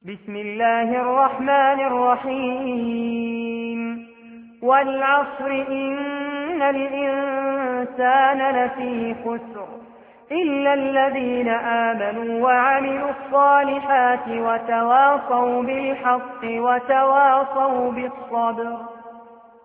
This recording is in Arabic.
بسم الله الرحمن الرحيم والعصر إن الإنسان لفي خسر إلا الذين آمنوا وعملوا الصالحات وتواصوا بالحق وتواصوا بالصبر.